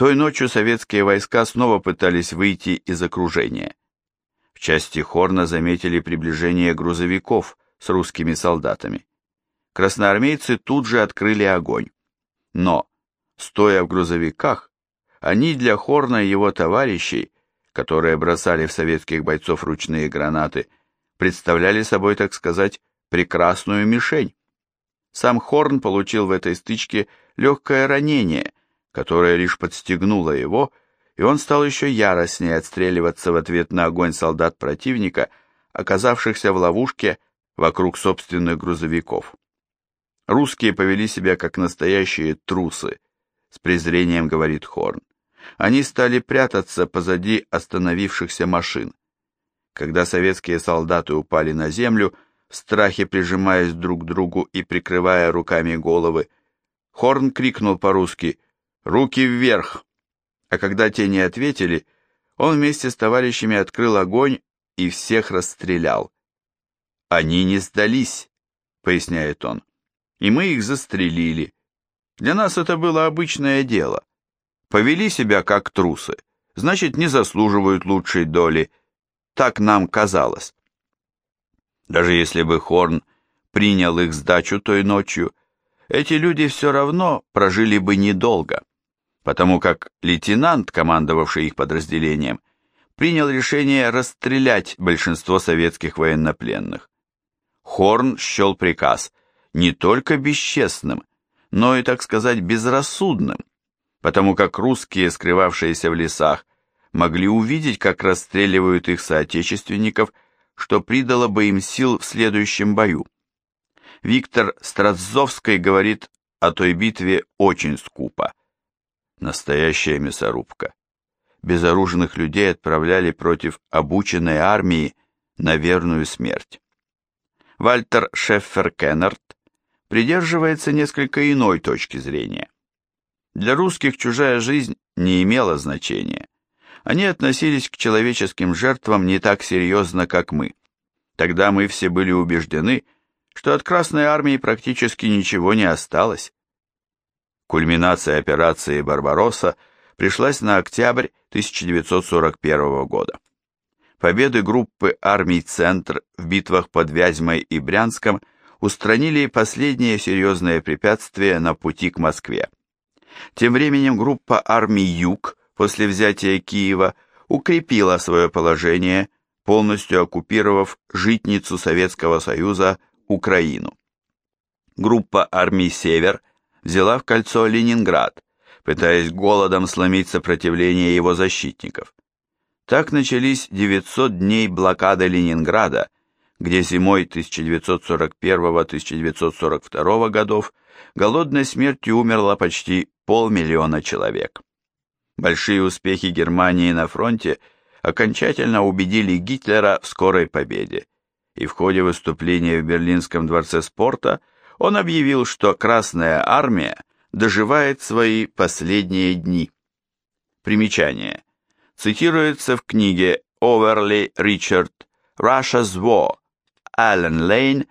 Той ночью советские войска снова пытались выйти из окружения. В части Хорна заметили приближение грузовиков с русскими солдатами. Красноармейцы тут же открыли огонь. Но, стоя в грузовиках, они для Хорна и его товарищей, которые бросали в советских бойцов ручные гранаты, представляли собой, так сказать, прекрасную мишень. Сам Хорн получил в этой стычке легкое ранение, которое лишь подстегнуло его, и он стал еще яростнее отстреливаться в ответ на огонь солдат противника, оказавшихся в ловушке вокруг собственных грузовиков. Русские повели себя как настоящие трусы, с презрением говорит Хорн. Они стали прятаться позади остановившихся машин. Когда советские солдаты упали на землю, в страхе прижимаясь друг к другу и прикрывая руками головы, Хорн крикнул по-русски «Руки вверх!», а когда те не ответили, он вместе с товарищами открыл огонь и всех расстрелял. «Они не сдались», — поясняет он, — «и мы их застрелили. Для нас это было обычное дело. Повели себя как трусы, значит, не заслуживают лучшей доли. Так нам казалось». Даже если бы Хорн принял их сдачу той ночью, эти люди все равно прожили бы недолго, потому как лейтенант, командовавший их подразделением, принял решение расстрелять большинство советских военнопленных. Хорн счел приказ не только бесчестным, но и, так сказать, безрассудным, потому как русские, скрывавшиеся в лесах, могли увидеть, как расстреливают их соотечественников, что придало бы им сил в следующем бою. Виктор Страззовский говорит о той битве очень скупо. Настоящая мясорубка. Безоружных людей отправляли против обученной армии на верную смерть. Вальтер Шеффер-Кеннард придерживается несколько иной точки зрения. Для русских чужая жизнь не имела значения. Они относились к человеческим жертвам не так серьезно, как мы. Тогда мы все были убеждены, что от Красной Армии практически ничего не осталось. Кульминация операции «Барбаросса» пришлась на октябрь 1941 года. Победы группы армий «Центр» в битвах под Вязьмой и Брянском устранили последние серьезные препятствия на пути к Москве. Тем временем группа армий «Юг» после взятия Киева укрепила свое положение, полностью оккупировав житницу Советского Союза Украину. Группа армий «Север» взяла в кольцо Ленинград, пытаясь голодом сломить сопротивление его защитников. Так начались 900 дней блокады Ленинграда, где зимой 1941-1942 годов голодной смертью умерло почти 500 000 человек. Большие успехи Германии на фронте окончательно убедили Гитлера в скорой победе, и в ходе выступления в Берлинском дворце спорта он объявил, что Красная Армия доживает свои последние дни. Примечание. Цитируется в книге Оверли Ричард «Russia's War», Allen Lane,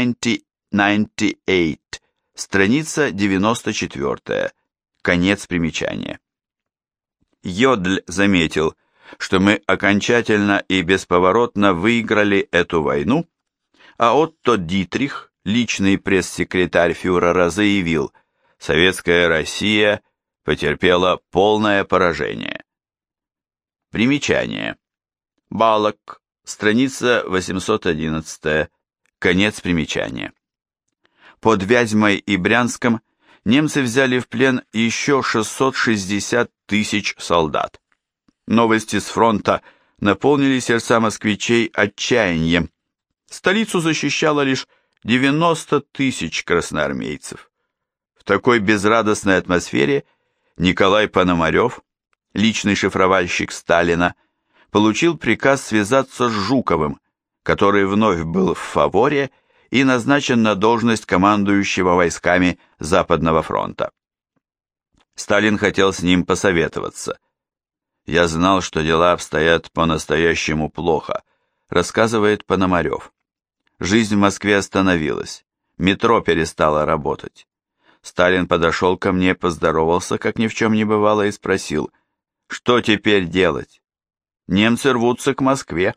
1998, страница 94, конец примечания. Йодль заметил, что мы окончательно и бесповоротно выиграли эту войну, а Отто Дитрих, личный пресс-секретарь фюрера, заявил, советская Россия потерпела полное поражение. Примечание. Балок, страница 811, конец примечания. Под Вязьмой и Брянском немцы взяли в плен еще 660 000 солдат. Новости с фронта наполнили сердца москвичей отчаянием. Столицу защищало лишь 90 000 красноармейцев. В такой безрадостной атмосфере Николай Пономарев, личный шифровальщик Сталина, получил приказ связаться с Жуковым, который вновь был в фаворе и назначен на должность командующего войсками Западного фронта. Сталин хотел с ним посоветоваться. «Я знал, что дела обстоят по-настоящему плохо», рассказывает Пономарев. Жизнь в Москве остановилась, метро перестало работать. Сталин подошел ко мне, поздоровался, как ни в чем не бывало, и спросил, что теперь делать? Немцы рвутся к Москве.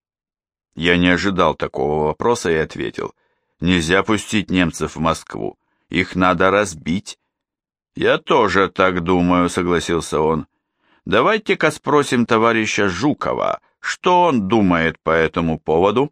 Я не ожидал такого вопроса и ответил, нельзя пустить немцев в Москву, их надо разбить. Я тоже так думаю, согласился он. Давайте-ка спросим товарища Жукова, что он думает по этому поводу.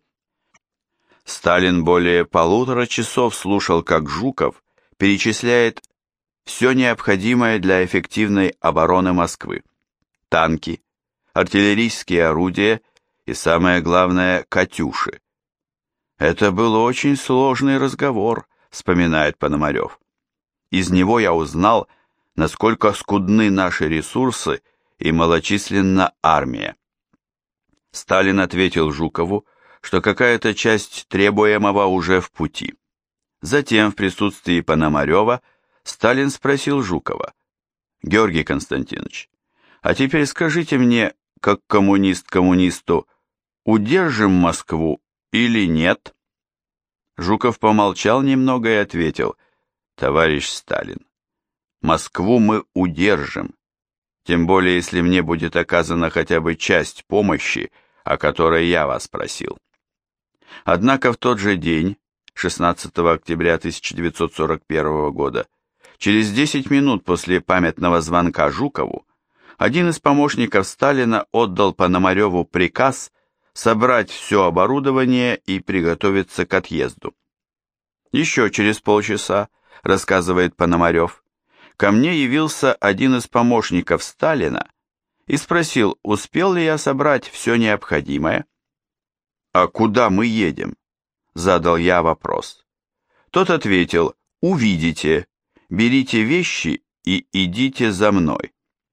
Сталин более 1,5 часа слушал, как Жуков перечисляет все необходимое для эффективной обороны Москвы. Танки, артиллерийские орудия и, самое главное, «Катюши». «Это был очень сложный разговор», — вспоминает Пономарев. «Из него я узнал, насколько скудны наши ресурсы и малочисленна армия». Сталин ответил Жукову, что какая-то часть требуемого уже в пути. Затем в присутствии Пономарева Сталин спросил Жукова, «Георгий Константинович, а теперь скажите мне, как коммунист коммунисту, удержим Москву или нет?» Жуков помолчал немного и ответил, «Товарищ Сталин, Москву мы удержим, тем более если мне будет оказана хотя бы часть помощи, о которой я вас просил». Однако в тот же день, 16 октября 1941 года, через 10 минут после памятного звонка Жукову, один из помощников Сталина отдал Пономареву приказ собрать все оборудование и приготовиться к отъезду. Еще через полчаса, рассказывает Пономарев, ко мне явился один из помощников Сталина и спросил, успел ли я собрать все необходимое. «А куда мы едем?» – задал я вопрос. Тот ответил, «Увидите, берите вещи и идите за мной».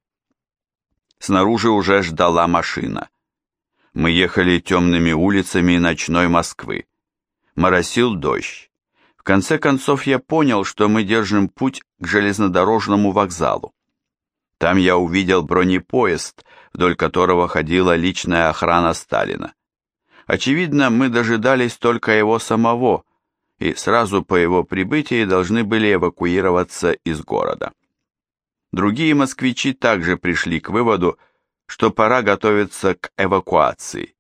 Снаружи уже ждала машина. Мы ехали темными улицами ночной Москвы. Моросил дождь. В конце концов я понял, что мы держим путь к железнодорожному вокзалу. Там я увидел бронепоезд, вдоль которого ходила личная охрана Сталина. Очевидно, мы дожидались только его самого, и сразу по его прибытии должны были эвакуироваться из города. Другие москвичи также пришли к выводу, что пора готовиться к эвакуации.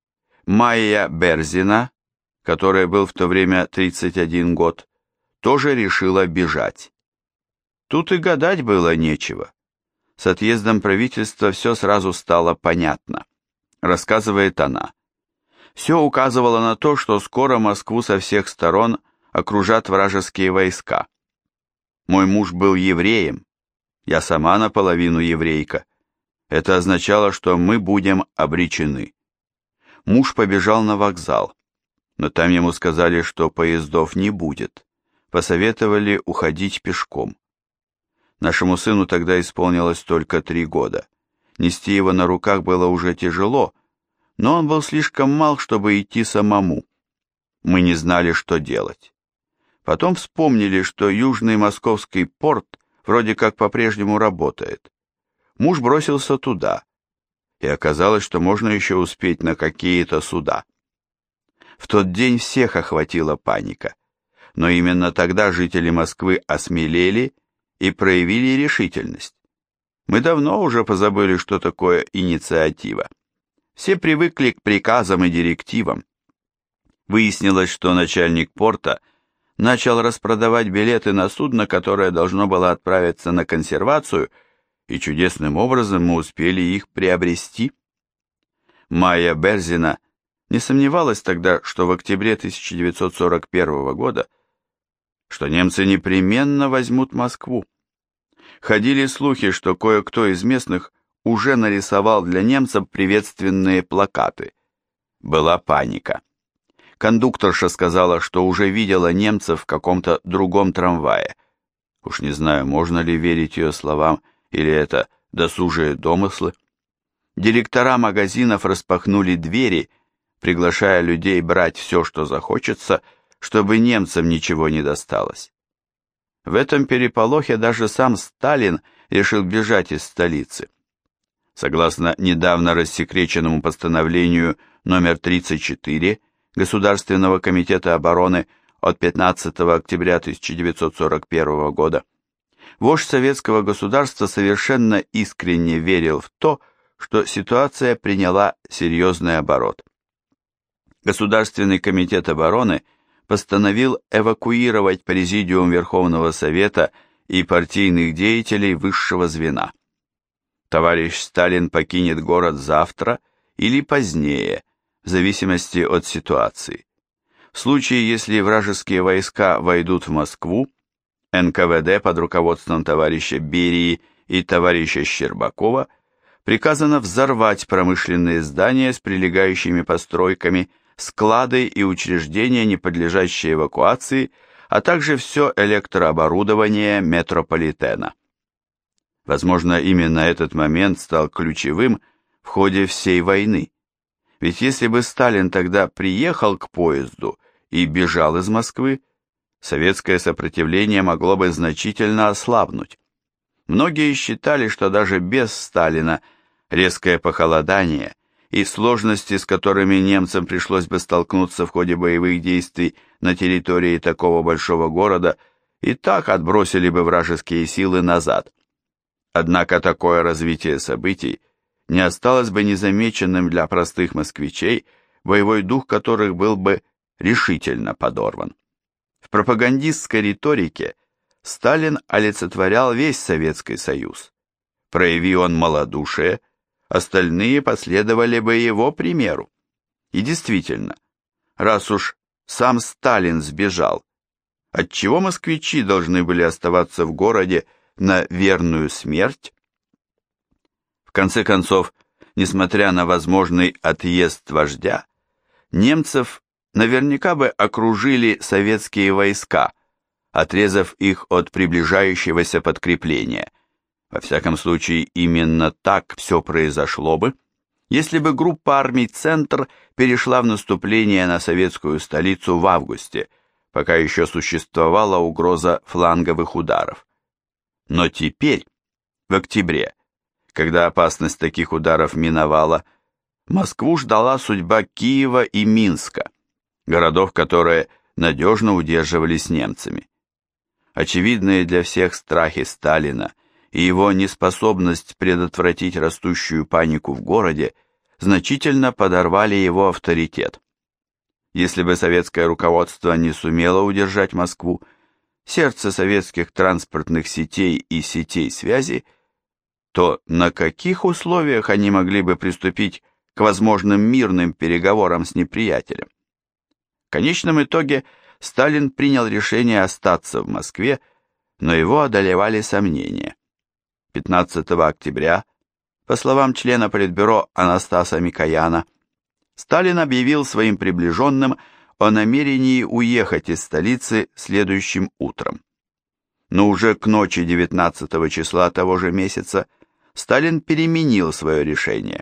Майя Берзина, которой был в то время 31 год, тоже решила бежать. Тут и гадать было нечего. С отъездом правительства все сразу стало понятно. Рассказывает она. Все указывало на то, что скоро Москву со всех сторон окружат вражеские войска. Мой муж был евреем, я сама наполовину еврейка. Это означало, что мы будем обречены. Муж побежал на вокзал, но там ему сказали, что поездов не будет. Посоветовали уходить пешком. Нашему сыну тогда исполнилось только 3 года. Нести его на руках было уже тяжело, но он был слишком мал, чтобы идти самому. Мы не знали, что делать. Потом вспомнили, что Южный Московский порт вроде как по-прежнему работает. Муж бросился туда, и оказалось, что можно еще успеть на какие-то суда. В тот день всех охватила паника, но именно тогда жители Москвы осмелели и проявили решительность. Мы давно уже позабыли, что такое инициатива. Все привыкли к приказам и директивам. Выяснилось, что начальник порта начал распродавать билеты на судно, которое должно было отправиться на консервацию, и чудесным образом мы успели их приобрести. Майя Берзина не сомневалась тогда, что в октябре 1941 года, что немцы непременно возьмут Москву. Ходили слухи, что кое-кто из местных уже нарисовал для немцев приветственные плакаты. Была паника. Кондукторша сказала, что уже видела немцев в каком-то другом трамвае. Уж не знаю, можно ли верить ее словам, или это досужие домыслы. Директора магазинов распахнули двери, приглашая людей брать все, что захочется, чтобы немцам ничего не досталось. В этом переполохе даже сам Сталин решил бежать из столицы. Согласно недавно рассекреченному постановлению номер 34 Государственного комитета обороны от 15 октября 1941 года, вождь советского государства совершенно искренне верил в то, что ситуация приняла серьезный оборот. Государственный комитет обороны постановил эвакуировать Президиум Верховного Совета и партийных деятелей высшего звена. Товарищ Сталин покинет город завтра или позднее, в зависимости от ситуации. В случае, если вражеские войска войдут в Москву, НКВД под руководством товарища Берии и товарища Щербакова приказано взорвать промышленные здания с прилегающими постройками, склады и учреждения, не подлежащие эвакуации, а также все электрооборудование метрополитена. Возможно, именно этот момент стал ключевым в ходе всей войны. Ведь если бы Сталин тогда приехал к поезду и бежал из Москвы, советское сопротивление могло бы значительно ослабнуть. Многие считали, что даже без Сталина резкое похолодание и сложности, с которыми немцам пришлось бы столкнуться в ходе боевых действий на территории такого большого города, и так отбросили бы вражеские силы назад. Однако такое развитие событий не осталось бы незамеченным для простых москвичей, боевой дух которых был бы решительно подорван. В пропагандистской риторике Сталин олицетворял весь Советский Союз. Прояви он малодушие, остальные последовали бы его примеру. И действительно, раз уж сам Сталин сбежал, отчего москвичи должны были оставаться в городе на верную смерть? В конце концов, несмотря на возможный отъезд вождя, немцев наверняка бы окружили советские войска, отрезав их от приближающегося подкрепления. Во всяком случае, именно так все произошло бы, если бы группа армий «Центр» перешла в наступление на советскую столицу в августе, пока еще существовала угроза фланговых ударов. Но теперь, в октябре, когда опасность таких ударов миновала, Москву ждала судьба Киева и Минска, городов, которые надежно удерживались немцами. Очевидные для всех страхи Сталина и его неспособность предотвратить растущую панику в городе значительно подорвали его авторитет. Если бы советское руководство не сумело удержать Москву, сердце советских транспортных сетей и сетей связи, то на каких условиях они могли бы приступить к возможным мирным переговорам с неприятелем? В конечном итоге Сталин принял решение остаться в Москве, но его одолевали сомнения. 15 октября, по словам члена Политбюро Анастаса Микояна, Сталин объявил своим приближенным о намерении уехать из столицы следующим утром. Но уже к ночи 19 числа того же месяца Сталин переменил свое решение.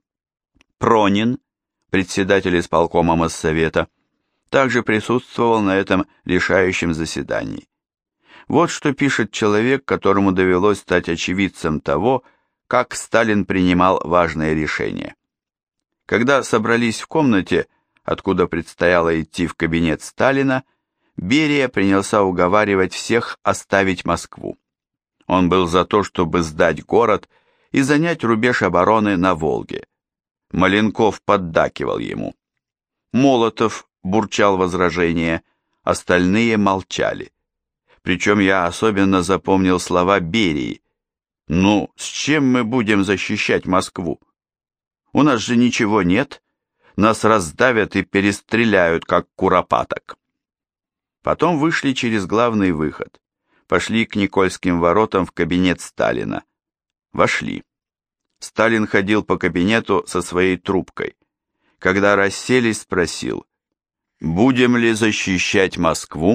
Пронин, председатель исполкома Моссовета, также присутствовал на этом решающем заседании. Вот что пишет человек, которому довелось стать очевидцем того, как Сталин принимал важные решения. Когда собрались в комнате, откуда предстояло идти в кабинет Сталина, Берия принялся уговаривать всех оставить Москву. Он был за то, чтобы сдать город и занять рубеж обороны на Волге. Маленков поддакивал ему. Молотов бурчал возражения, остальные молчали. Причем я особенно запомнил слова Берии. «Ну, с чем мы будем защищать Москву? У нас же ничего нет, нас раздавят и перестреляют, как куропаток». Потом вышли через главный выход, пошли к Никольским воротам в кабинет Сталина. Вошли. Сталин ходил по кабинету со своей трубкой. Когда расселись, спросил: «Будем ли защищать Москву?»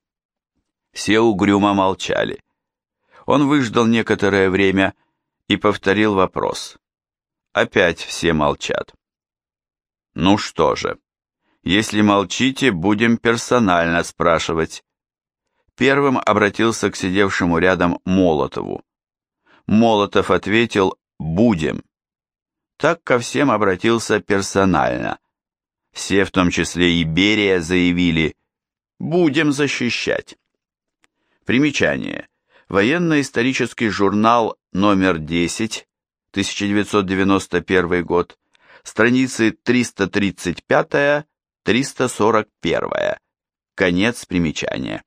Все угрюмо молчали. Он выждал некоторое время и повторил вопрос. Опять все молчат. «Ну что же, если молчите, будем персонально спрашивать». Первым обратился к сидевшему рядом Молотову. Молотов ответил: «Будем». Так ко всем обратился персонально. Все, в том числе и Берия, заявили: Будем защищать. Примечание. Военно-исторический журнал номер 10, 1991 год, страницы 335-341. Конец примечания.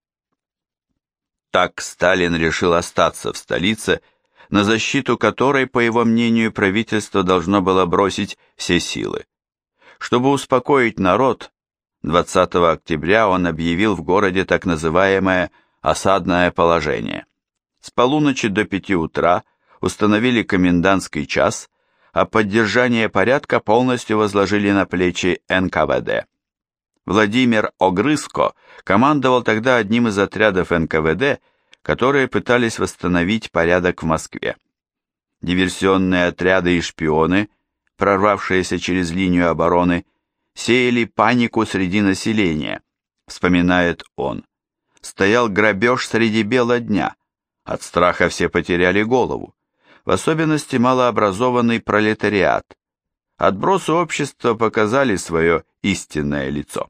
Так Сталин решил остаться в столице, на защиту которой, по его мнению, правительство должно было бросить все силы. Чтобы успокоить народ, 20 октября он объявил в городе так называемое осадное положение. С полуночи до 5 утра установили комендантский час, а поддержание порядка полностью возложили на плечи НКВД. Владимир Огрызко командовал тогда одним из отрядов НКВД, которые пытались восстановить порядок в Москве. Диверсионные отряды и шпионы, прорвавшиеся через линию обороны, сеяли панику среди населения, вспоминает он. Стоял грабеж среди бела дня, от страха все потеряли голову, в особенности малообразованный пролетариат. Отбросы общества показали свое истинное лицо.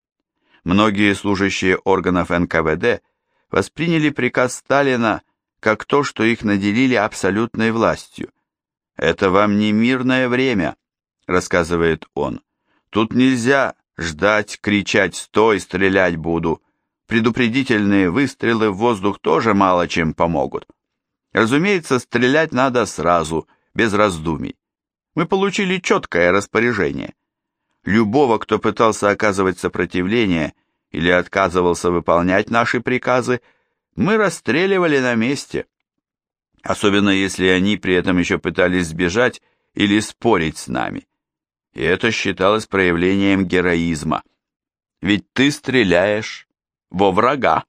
Многие служащие органов НКВД восприняли приказ Сталина как то, что их наделили абсолютной властью. «Это вам не мирное время», — рассказывает он. «Тут нельзя ждать, кричать «стой, стрелять буду». Предупредительные выстрелы в воздух тоже мало чем помогут. Разумеется, стрелять надо сразу, без раздумий. Мы получили четкое распоряжение. Любого, кто пытался оказывать сопротивление или отказывался выполнять наши приказы, мы расстреливали на месте. Особенно если они при этом еще пытались сбежать или спорить с нами. И это считалось проявлением героизма. Ведь ты стреляешь во врага.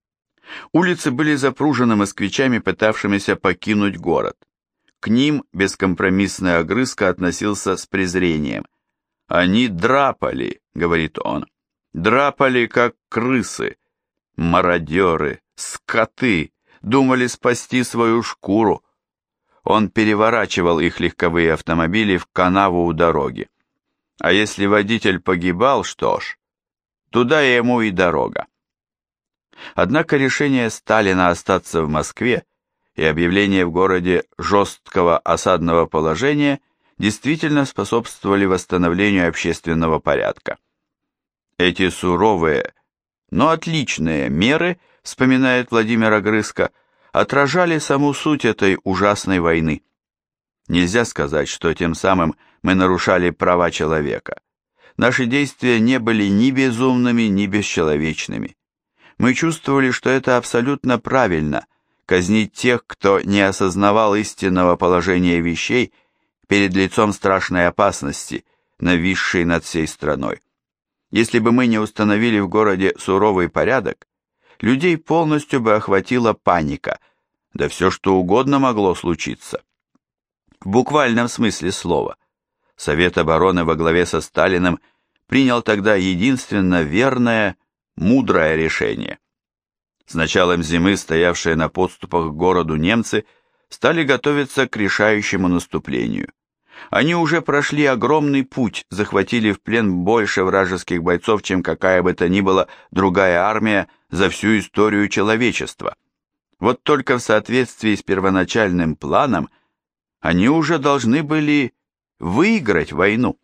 Улицы были запружены москвичами, пытавшимися покинуть город. К ним бескомпромиссный Огрызко относился с презрением. «Они драпали», — говорит он, — «драпали, как крысы, мародеры, скоты, думали спасти свою шкуру». Он переворачивал их легковые автомобили в канаву у дороги. А если водитель погибал, что ж, туда ему и дорога. Однако решение Сталина остаться в Москве и объявление в городе жесткого осадного положения действительно способствовали восстановлению общественного порядка. Эти суровые, но отличные меры, вспоминает Владимир Огрызко, отражали саму суть этой ужасной войны. Нельзя сказать, что тем самым мы нарушали права человека. Наши действия не были ни безумными, ни бесчеловечными. Мы чувствовали, что это абсолютно правильно – казнить тех, кто не осознавал истинного положения вещей перед лицом страшной опасности, нависшей над всей страной. Если бы мы не установили в городе суровый порядок, людей полностью бы охватила паника, да все что угодно могло случиться. В буквальном смысле слова. Совет обороны во главе со Сталиным принял тогда единственно верное, мудрое решение. С началом зимы стоявшие на подступах к городу немцы стали готовиться к решающему наступлению. Они уже прошли огромный путь, захватили в плен больше вражеских бойцов, чем какая бы то ни была другая армия за всю историю человечества. Вот только в соответствии с первоначальным планом они уже должны были выиграть войну.